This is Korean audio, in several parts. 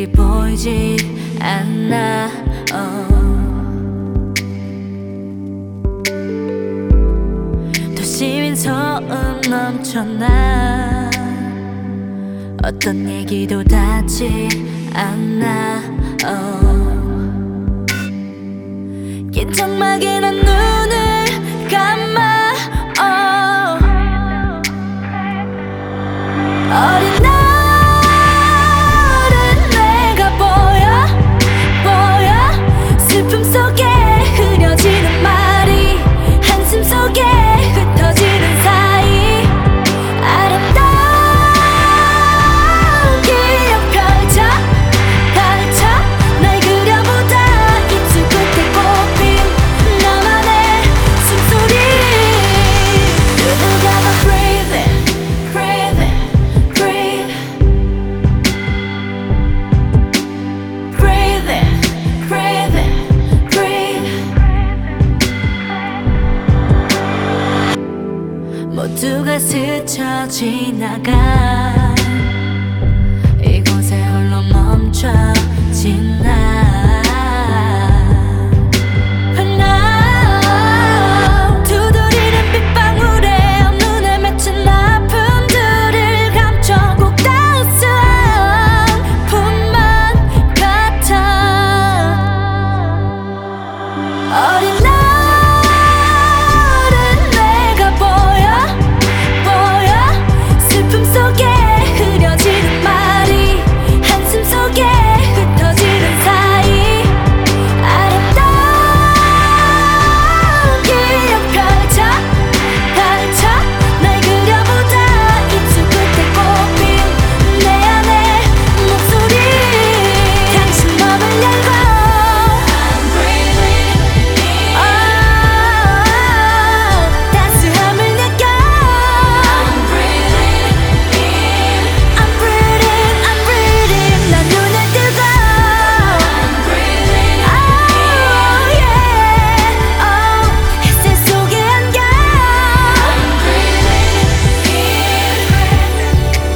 길이 보이지 않아. 도심인 소음 넘쳐나. 어떤 얘기도 닿지 않아. 긴장막에 난 눈을 감아. 어린 너를 내가 보여. 슬픔 속에 흐려지는 말이 한숨 속에 흩어지는 사이. 아름다운 기억 펼쳐 날 그려보다 입술 끝에 꼽힌 나만의 숨소리. 눈을 감아 breathing. 모두가 스쳐 지나가. 이곳에 홀로 멈춰진 나 두드리는 빗방울에 눈에 맺힌 아픔들을 감춰 꼭 따스한 품만 같아. 어린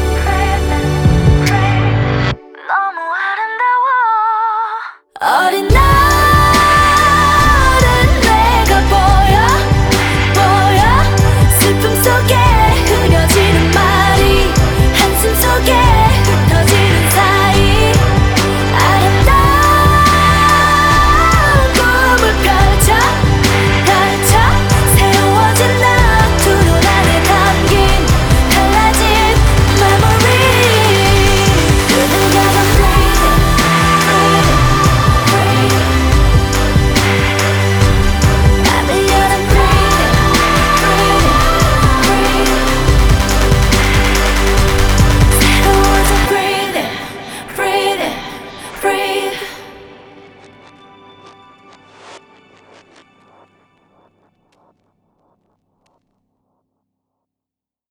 어린